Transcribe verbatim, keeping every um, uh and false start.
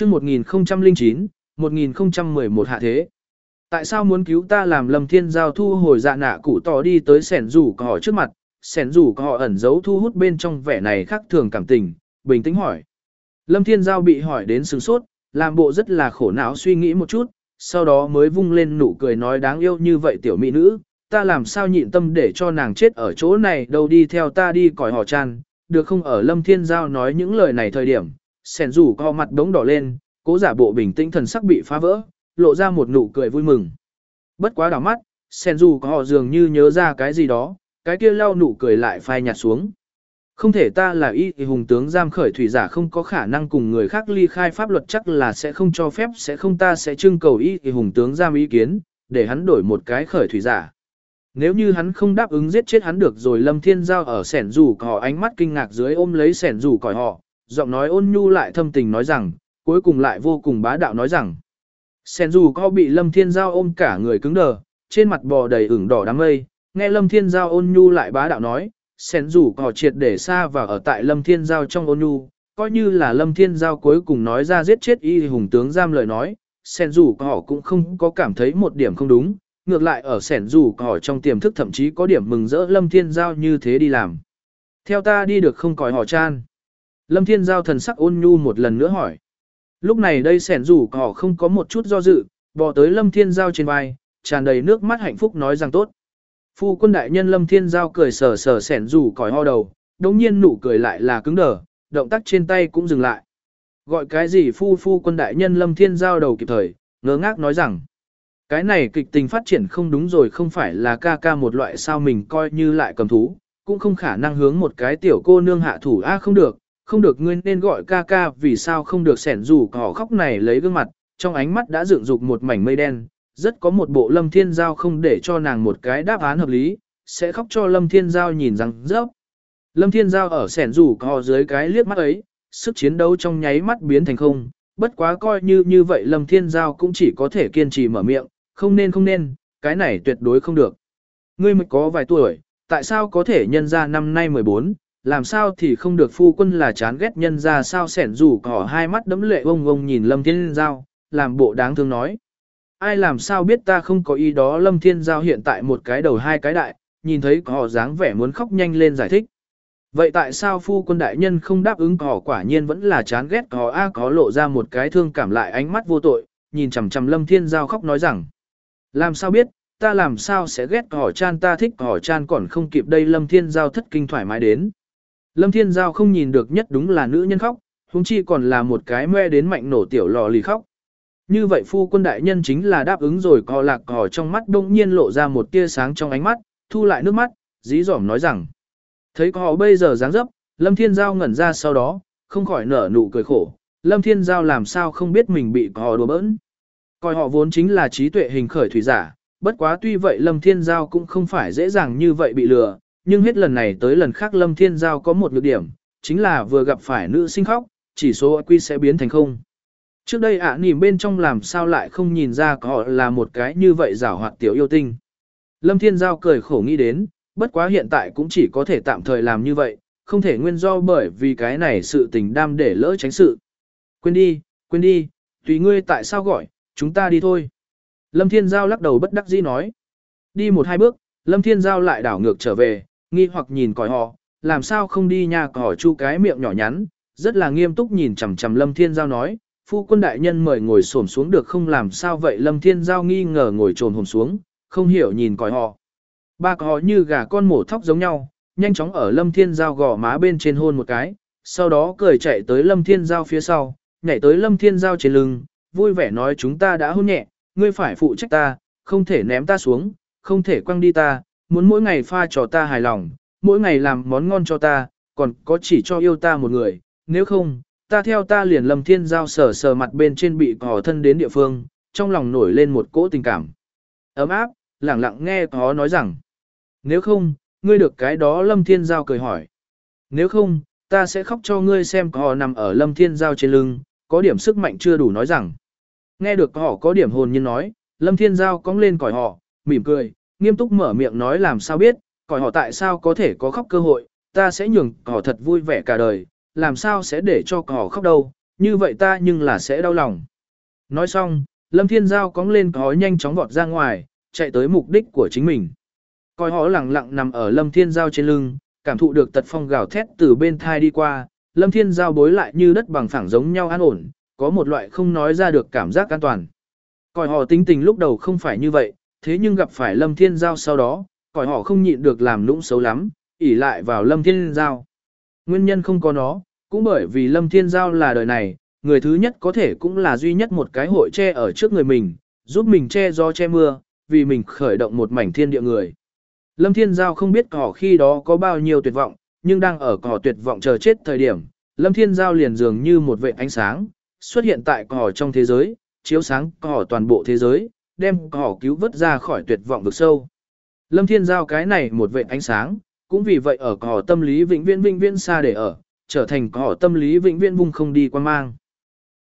chương một nghìn không trăm lẻ chín, một nghìn không trăm mười một hạ thế. Tại sao muốn cứu ta? Làm Lâm Thiên Giao thu hồi dạ nạ cụ tỏ đi tới sẻn rủ của họ trước mặt, sẻn rủ của họ ẩn giấu thu hút bên trong vẻ này khác thường cảm tình, bình tĩnh hỏi. Lâm Thiên Giao bị hỏi đến sửng sốt, làm bộ rất là khổ não suy nghĩ một chút, sau đó mới vung lên nụ cười nói đáng yêu như vậy tiểu mỹ nữ, ta làm sao nhịn tâm để cho nàng chết ở chỗ này đâu, đi theo ta đi cõi họ chan, được không? Ở Lâm Thiên Giao nói những lời này thời điểm, sẻn rủ có mặt đống đỏ lên, cố giả bộ bình tĩnh thần sắc bị phá vỡ, lộ ra một nụ cười vui mừng. Bất quá đảo mắt, sẻn rủ có họ dường như nhớ ra cái gì đó, cái kia lau nụ cười lại phai nhạt xuống. Không thể, ta là y thì hùng tướng giam khởi thủy giả không có khả năng cùng người khác ly khai pháp luật, chắc là sẽ không cho phép, sẽ không, ta sẽ trưng cầu y thì hùng tướng giam ý kiến, để hắn đổi một cái khởi thủy giả. Nếu như hắn không đáp ứng giết chết hắn được rồi. Lâm Thiên Giao ở sẻn rủ cỏ ánh mắt kinh ngạc dưới ôm lấy sẻn rủ cỏi họ, giọng nói ôn nhu lại thâm tình nói rằng, cuối cùng lại vô cùng bá đạo nói rằng. Sẻn rủ cỏ bị Lâm Thiên Giao ôm cả người cứng đờ, trên mặt bò đầy ửng đỏ đám mây, nghe Lâm Thiên Giao ôn nhu lại bá đạo nói, sẻn rủ cỏ triệt để xa và ở tại Lâm Thiên Giao trong ôn nhu, coi như là Lâm Thiên Giao cuối cùng nói ra giết chết y hùng tướng giam lời nói, sẻn rủ cỏ cũng không có cảm thấy một điểm không đúng. Ngược lại ở sẻn rủ cỏ trong tiềm thức thậm chí có điểm mừng rỡ Lâm Thiên Giao như thế đi làm. Theo ta đi được không? Còi họ chan. Lâm Thiên Giao thần sắc ôn nhu một lần nữa hỏi. Lúc này đây sẻn rủ cỏ không có một chút do dự, bò tới Lâm Thiên Giao trên vai, tràn đầy nước mắt hạnh phúc nói rằng tốt. Phu quân đại nhân. Lâm Thiên Giao cười sờ sờ sẻn rủ còi ho đầu, đồng nhiên nụ cười lại là cứng đờ, động tác trên tay cũng dừng lại. Gọi cái gì phu phu quân đại nhân? Lâm Thiên Giao đầu kịp thời, ngơ ngác nói rằng. Cái này kịch tình phát triển không đúng rồi, không phải là ca ca một loại sao, mình coi như lại cầm thú, cũng không khả năng hướng một cái tiểu cô nương hạ thủ. A không được, không được, ngươi nên gọi ca ca. Vì sao không được? Sẻn rủ cỏ khóc này lấy gương mặt, trong ánh mắt đã dựng dục một mảnh mây đen, rất có một bộ Lâm Thiên Giao không để cho nàng một cái đáp án hợp lý, sẽ khóc cho Lâm Thiên Giao nhìn rằng rớp. Lâm Thiên Giao ở sẻn rủ cỏ dưới cái liếc mắt ấy, sức chiến đấu trong nháy mắt biến thành không, bất quá coi như như vậy Lâm Thiên Giao cũng chỉ có thể kiên trì mở miệng. Không nên không nên, cái này tuyệt đối không được. Ngươi mới có vài tuổi, tại sao có thể? Nhân ra năm nay mười bốn, làm sao thì không được? Phu quân là chán ghét nhân ra sao? Sẻn rủ cỏ hai mắt đẫm lệ ông ông nhìn Lâm Thiên Giao, làm bộ đáng thương nói. Ai làm sao biết, ta không có ý đó. Lâm Thiên Giao hiện tại một cái đầu hai cái đại, nhìn thấy cỏ dáng vẻ muốn khóc nhanh lên giải thích. Vậy tại sao phu quân đại nhân không đáp ứng? Cỏ quả nhiên vẫn là chán ghét cỏ a. Có lộ ra một cái thương cảm lại ánh mắt vô tội, nhìn chằm chằm Lâm Thiên Giao khóc nói rằng. Làm sao biết, ta làm sao sẽ ghét cỏ chan, ta thích cỏ chan còn không kịp đây. Lâm Thiên Giao thất kinh thoải mái đến. Lâm Thiên Giao không nhìn được nhất đúng là nữ nhân khóc, huống chi còn là một cái mê đến mạnh nổ tiểu lò lì khóc. Như vậy phu quân đại nhân chính là đáp ứng rồi. Cỏ lạc cỏ trong mắt đông nhiên lộ ra một tia sáng trong ánh mắt, thu lại nước mắt, dí dỏm nói rằng. Thấy cỏ bây giờ dáng dấp, Lâm Thiên Giao ngẩn ra, sau đó không khỏi nở nụ cười khổ. Lâm Thiên Giao làm sao không biết mình bị cỏ đùa bỡn. Coi họ vốn chính là trí tuệ hình khởi thủy giả, bất quá tuy vậy Lâm Thiên Giao cũng không phải dễ dàng như vậy bị lừa, nhưng hết lần này tới lần khác Lâm Thiên Giao có một nhược điểm, chính là vừa gặp phải nữ sinh khóc, chỉ số i kiu sẽ biến thành không. Trước đây ạ à, nỉm bên trong làm sao lại không nhìn ra họ là một cái như vậy giảo hoạt tiểu yêu tinh. Lâm Thiên Giao cười khổ nghĩ đến, bất quá hiện tại cũng chỉ có thể tạm thời làm như vậy, không thể nguyên do bởi vì cái này sự tình đam để lỡ tránh sự. Quên đi, quên đi, tùy ngươi, tại sao gọi, chúng ta đi thôi. Lâm Thiên Giao lắc đầu bất đắc dĩ nói. Đi một hai bước, Lâm Thiên Giao lại đảo ngược trở về, nghi hoặc nhìn còi họ, làm sao không đi nha? Cỏ chu cái miệng nhỏ nhắn, rất là nghiêm túc nhìn chằm chằm Lâm Thiên Giao nói, phu quân đại nhân mời ngồi xổm xuống được không? Làm sao vậy? Lâm Thiên Giao nghi ngờ ngồi trồm hổm xuống, không hiểu nhìn còi họ. Ba cò như gà con mổ thóc giống nhau, nhanh chóng ở Lâm Thiên Giao gò má bên trên hôn một cái, sau đó cười chạy tới Lâm Thiên Giao phía sau, nhảy tới Lâm Thiên Giao trên lưng, vui vẻ nói chúng ta đã hôn nhẹ, ngươi phải phụ trách ta, không thể ném ta xuống, không thể quăng đi ta, muốn mỗi ngày pha cho ta hài lòng, mỗi ngày làm món ngon cho ta, còn có chỉ cho yêu ta một người, nếu không, ta theo ta liền. Lâm Thiên Giao sờ sờ mặt bên trên bị cỏ thân đến địa phương, trong lòng nổi lên một cỗ tình cảm ấm áp, lẳng lặng nghe cỏ nói rằng, nếu không, ngươi được cái đó. Lâm Thiên Giao cười hỏi, nếu không, ta sẽ khóc cho ngươi xem. Cỏ nằm ở Lâm Thiên Giao trên lưng, có điểm sức mạnh chưa đủ nói rằng, nghe được họ có điểm hồn nhiên nói, Lâm Thiên Giao cong lên còi họ, mỉm cười, nghiêm túc mở miệng nói làm sao biết, còi họ tại sao có thể có khóc cơ hội, ta sẽ nhường cỏ thật vui vẻ cả đời, làm sao sẽ để cho cỏ khóc đâu, như vậy ta nhưng là sẽ đau lòng. Nói xong, Lâm Thiên Giao cóng lên còi nhanh chóng vọt ra ngoài, chạy tới mục đích của chính mình. Còi hó lẳng lặng nằm ở Lâm Thiên Giao trên lưng, cảm thụ được tật phong gào thét từ bên thai đi qua, Lâm Thiên Giao bối lại như đất bằng phẳng giống nhau an ổn, có một loại không nói ra được cảm giác an toàn. Còi hò tính tình lúc đầu không phải như vậy, thế nhưng gặp phải Lâm Thiên Giao sau đó, còi hò không nhịn được làm nũng xấu lắm, ỉ lại vào Lâm Thiên Giao. Nguyên nhân không có nó, cũng bởi vì Lâm Thiên Giao là đời này, người thứ nhất có thể cũng là duy nhất một cái hội che ở trước người mình, giúp mình che gió che mưa, vì mình khởi động một mảnh thiên địa người. Lâm Thiên Giao không biết cỏ khi đó có bao nhiêu tuyệt vọng, nhưng đang ở cỏ tuyệt vọng chờ chết thời điểm, Lâm Thiên Giao liền dường như một vệt ánh sáng, xuất hiện tại cỏ trong thế giới, chiếu sáng cỏ toàn bộ thế giới, đem cỏ cứu vớt ra khỏi tuyệt vọng vực sâu. Lâm Thiên Giao cái này một vệt ánh sáng, cũng vì vậy ở cỏ tâm lý vĩnh viễn vĩnh viễn xa để ở, trở thành cỏ tâm lý vĩnh viễn vung không đi quan mang.